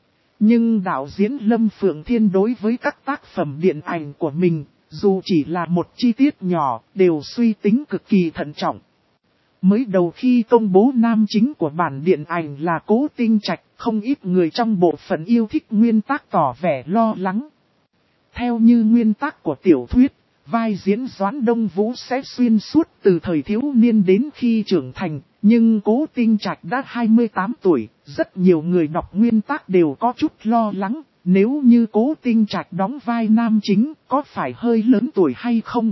Nhưng đạo diễn Lâm Phượng Thiên đối với các tác phẩm điện ảnh của mình, dù chỉ là một chi tiết nhỏ, đều suy tính cực kỳ thận trọng. Mới đầu khi công bố nam chính của bản điện ảnh là Cố Tinh Trạch, không ít người trong bộ phận yêu thích nguyên tác tỏ vẻ lo lắng. Theo như nguyên tác của tiểu thuyết, vai diễn Doãn Đông Vũ sẽ xuyên suốt từ thời thiếu niên đến khi trưởng thành, nhưng Cố Tinh Trạch đã 28 tuổi, rất nhiều người đọc nguyên tác đều có chút lo lắng, nếu như Cố Tinh Trạch đóng vai nam chính, có phải hơi lớn tuổi hay không?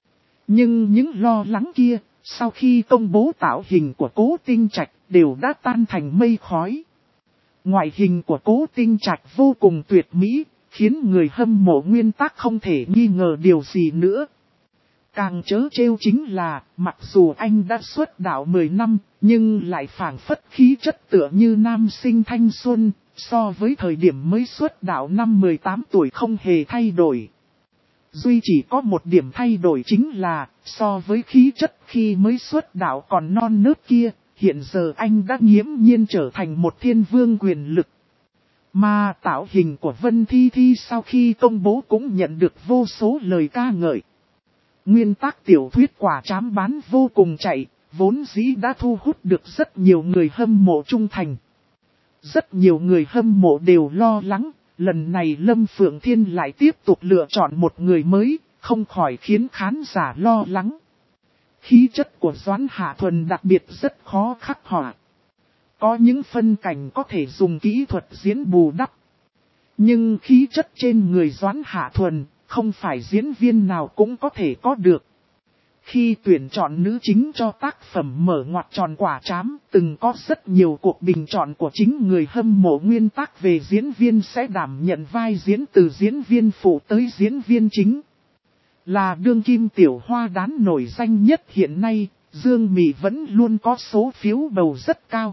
Nhưng những lo lắng kia, sau khi công bố tạo hình của Cố Tinh Trạch, đều đã tan thành mây khói. Ngoại hình của Cố Tinh Trạch vô cùng tuyệt mỹ, khiến người hâm mộ nguyên tác không thể nghi ngờ điều gì nữa. Càng trớ trêu chính là, mặc dù anh đã xuất đạo 10 năm, nhưng lại phảng phất khí chất tựa như nam sinh thanh xuân, so với thời điểm mới xuất đạo năm 18 tuổi không hề thay đổi. Duy chỉ có một điểm thay đổi chính là, so với khí chất khi mới xuất đạo còn non nớt kia, hiện giờ anh đã nghiễm nhiên trở thành một thiên vương quyền lực. Mà tạo hình của Vân Thi Thi sau khi công bố cũng nhận được vô số lời ca ngợi. Nguyên tác tiểu thuyết quả trám bán vô cùng chạy, vốn dĩ đã thu hút được rất nhiều người hâm mộ trung thành. Rất nhiều người hâm mộ đều lo lắng, lần này Lâm Phượng Thiên lại tiếp tục lựa chọn một người mới, không khỏi khiến khán giả lo lắng. Khí chất của Doãn Hạ Thuần đặc biệt rất khó khắc họa. Có những phân cảnh có thể dùng kỹ thuật diễn bù đắp. Nhưng khí chất trên người Doãn Hạ Thuần, không phải diễn viên nào cũng có thể có được. Khi tuyển chọn nữ chính cho tác phẩm mở ngoặc tròn quả trám, từng có rất nhiều cuộc bình chọn của chính người hâm mộ nguyên tắc về diễn viên sẽ đảm nhận vai diễn từ diễn viên phụ tới diễn viên chính. Là đương kim tiểu hoa đán nổi danh nhất hiện nay, Dương Mị vẫn luôn có số phiếu bầu rất cao.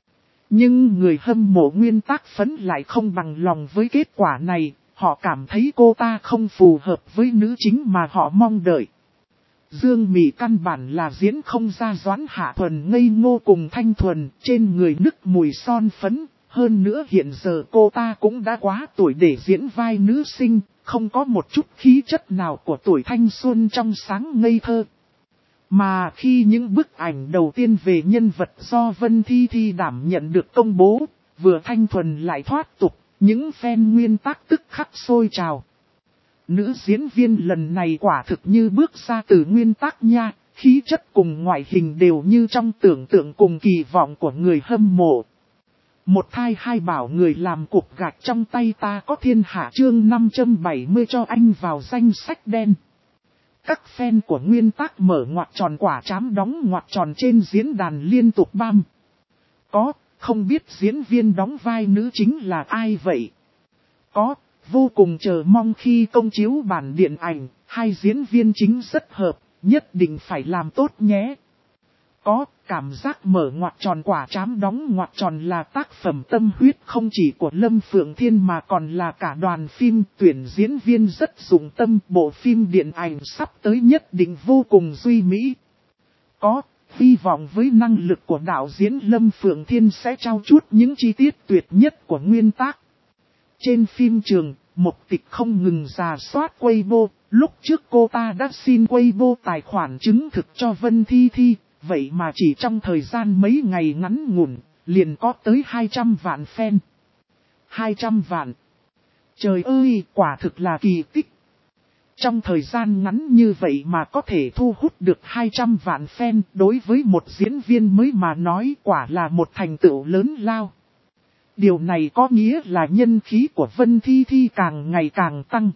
Nhưng người hâm mộ nguyên tác phấn lại không bằng lòng với kết quả này, họ cảm thấy cô ta không phù hợp với nữ chính mà họ mong đợi. Dương Mị căn bản là diễn không ra Doãn Hạ Thuần ngây ngô cùng thanh thuần, trên người nức mùi son phấn, hơn nữa hiện giờ cô ta cũng đã quá tuổi để diễn vai nữ sinh, không có một chút khí chất nào của tuổi thanh xuân trong sáng ngây thơ. Mà khi những bức ảnh đầu tiên về nhân vật do Vân Thi Thi đảm nhận được công bố, vừa thanh thuần lại thoát tục, những fan nguyên tác tức khắc sôi trào. Nữ diễn viên lần này quả thực như bước ra từ nguyên tác nha, khí chất cùng ngoại hình đều như trong tưởng tượng cùng kỳ vọng của người hâm mộ. Một thai hai bảo người làm cục gạch trong tay ta có thiên hạ chương 570 cho anh vào danh sách đen. Các fan của nguyên tác mở ngoặc tròn quả trám đóng ngoặc tròn trên diễn đàn liên tục bam. Có, không biết diễn viên đóng vai nữ chính là ai vậy? Có, vô cùng chờ mong khi công chiếu bản điện ảnh, hai diễn viên chính rất hợp, nhất định phải làm tốt nhé. Có, cảm giác mở ngoặc tròn quả trám đóng ngoặc tròn là tác phẩm tâm huyết không chỉ của Lâm Phượng Thiên mà còn là cả đoàn phim, tuyển diễn viên rất dụng tâm, bộ phim điện ảnh sắp tới nhất định vô cùng duy mỹ. Có, hy vọng với năng lực của đạo diễn Lâm Phượng Thiên sẽ trao chuốt những chi tiết tuyệt nhất của nguyên tác. Trên phim trường, Mộc Tịch không ngừng rà soát Weibo, lúc trước cô ta đã xin Weibo tài khoản chứng thực cho Vân Thi Thi, vậy mà chỉ trong thời gian mấy ngày ngắn ngủn, liền có tới 200 vạn fan. 200 vạn. Trời ơi, quả thực là kỳ tích. Trong thời gian ngắn như vậy mà có thể thu hút được 200 vạn fan, đối với một diễn viên mới mà nói quả là một thành tựu lớn lao. Điều này có nghĩa là nhân khí của Vân Thi Thi càng ngày càng tăng.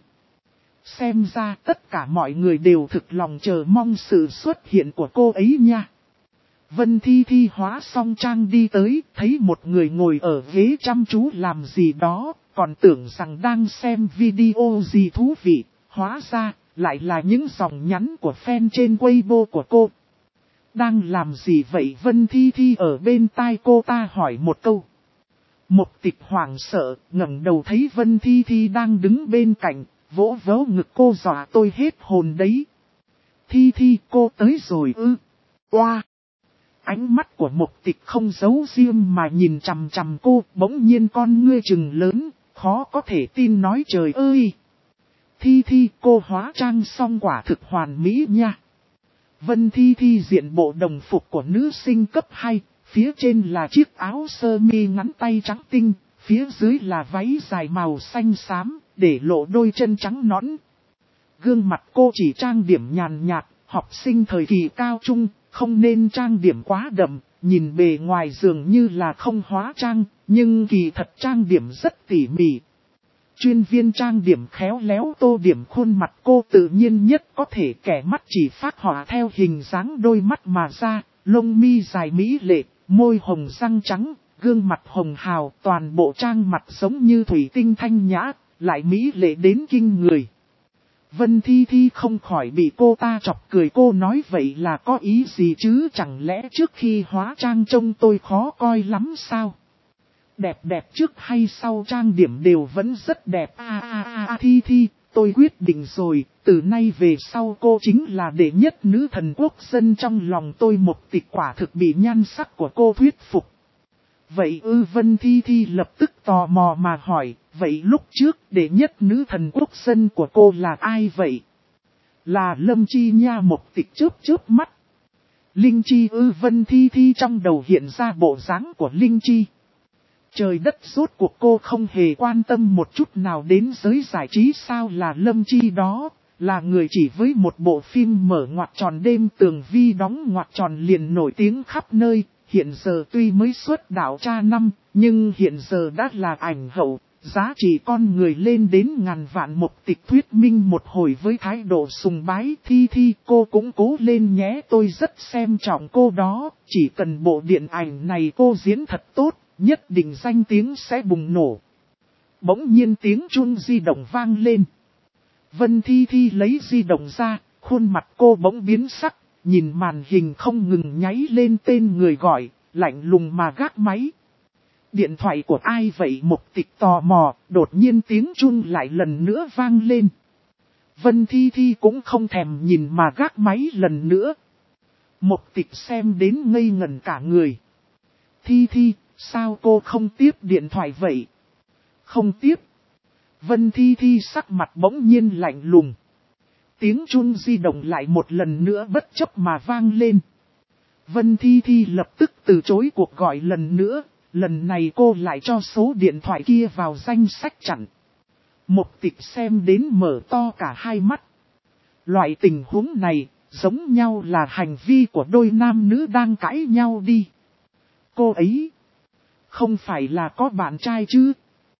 Xem ra tất cả mọi người đều thực lòng chờ mong sự xuất hiện của cô ấy nha. Vân Thi Thi hóa xong trang đi tới, thấy một người ngồi ở ghế chăm chú làm gì đó, còn tưởng rằng đang xem video gì thú vị, hóa ra lại là những dòng nhắn của fan trên Weibo của cô. Đang làm gì vậy? Vân Thi Thi ở bên tai cô ta hỏi một câu. Mộc Tịch hoảng sợ, ngẩng đầu thấy Vân Thi Thi đang đứng bên cạnh, vỗ vỗ ngực cô dọa tôi hết hồn đấy. Thi Thi cô tới rồi ư? Oa! Ánh mắt của Mộc Tịch không giấu riêng mà nhìn chằm chằm cô, bỗng nhiên con ngươi trừng lớn, khó có thể tin nói trời ơi! Thi Thi cô hóa trang xong quả thực hoàn mỹ nha. Vân Thi Thi diện bộ đồng phục của nữ sinh cấp 2. Phía trên là chiếc áo sơ mi ngắn tay trắng tinh, phía dưới là váy dài màu xanh xám, để lộ đôi chân trắng nõn. Gương mặt cô chỉ trang điểm nhàn nhạt, học sinh thời kỳ cao trung, không nên trang điểm quá đậm, nhìn bề ngoài dường như là không hóa trang, nhưng kỳ thật trang điểm rất tỉ mỉ. Chuyên viên trang điểm khéo léo tô điểm khuôn mặt cô tự nhiên nhất có thể, kẻ mắt chỉ phác họa theo hình dáng đôi mắt mà ra, lông mi dài mỹ lệ. Môi hồng răng trắng, gương mặt hồng hào, toàn bộ trang mặt giống như thủy tinh thanh nhã, lại mỹ lệ đến kinh người. Vân Thi Thi không khỏi bị cô ta chọc cười, cô nói vậy là có ý gì chứ, chẳng lẽ trước khi hóa trang trông tôi khó coi lắm sao? đẹp đẹp trước hay sau trang điểm đều vẫn rất đẹp. Thi, tôi quyết định rồi, từ nay về sau cô chính là đệ nhất nữ thần quốc dân trong lòng tôi. Một Tịch quả thực bị nhan sắc của cô thuyết phục. Vậy Vân Thi lập tức tò mò mà hỏi, vậy lúc trước đệ nhất nữ thần quốc dân của cô là ai vậy? Là Lâm Chi nha. Một Tịch chớp mắt. Linh Chi Vân Thi trong đầu hiện ra bộ dáng của Linh Chi. Trời đất, rốt cuộc cô không hề quan tâm một chút nào đến giới giải trí sao? Là Lâm Chi đó, là người chỉ với một bộ phim mở ngoặc tròn đêm tường vi đóng ngoặc tròn liền nổi tiếng khắp nơi. Hiện giờ tuy mới xuất đạo cha năm, nhưng hiện giờ đã là ảnh hậu, giá trị con người lên đến ngàn vạn. Một Tịch thuyết minh một hồi với thái độ sùng bái. Thi, cô cũng cố lên nhé, tôi rất xem trọng cô đó, chỉ cần bộ điện ảnh này cô diễn thật tốt, nhất định danh tiếng sẽ bùng nổ. Bỗng nhiên tiếng chuông di động vang lên. Vân Thi lấy di động ra, khuôn mặt cô bỗng biến sắc, nhìn màn hình không ngừng nháy lên tên người gọi, lạnh lùng mà gác máy. Điện thoại của ai vậy? Một Tịch tò mò, đột nhiên tiếng chuông lại lần nữa vang lên. Vân Thi cũng không thèm nhìn mà gác máy lần nữa. Một Tịch xem đến ngây ngẩn cả người. Thi, sao cô không tiếp điện thoại vậy? Không tiếp. Vân Thi sắc mặt bỗng nhiên lạnh lùng. Tiếng chuông di động lại một lần nữa bất chấp mà vang lên. Vân Thi lập tức từ chối cuộc gọi lần nữa. Lần này cô lại cho số điện thoại kia vào danh sách chặn. Một Tịch xem đến mở to cả hai mắt. Loại tình huống này, giống nhau là hành vi của đôi nam nữ đang cãi nhau đi. Cô ấy không phải là có bạn trai chứ?